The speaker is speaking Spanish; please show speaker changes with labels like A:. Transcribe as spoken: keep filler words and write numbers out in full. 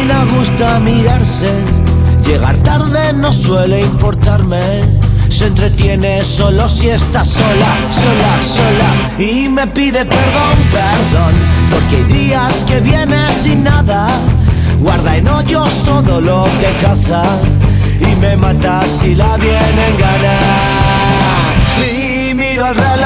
A: y le gusta mirarse. Llegar tarde no suele importarme. Se entretiene solo si está sola, sola, sola. Y me pide perdón, perdón, porque hay días que viene sin nada. Guarda en hoyos todo lo que caza y me mata si la vienen ganar. Y miro al reloj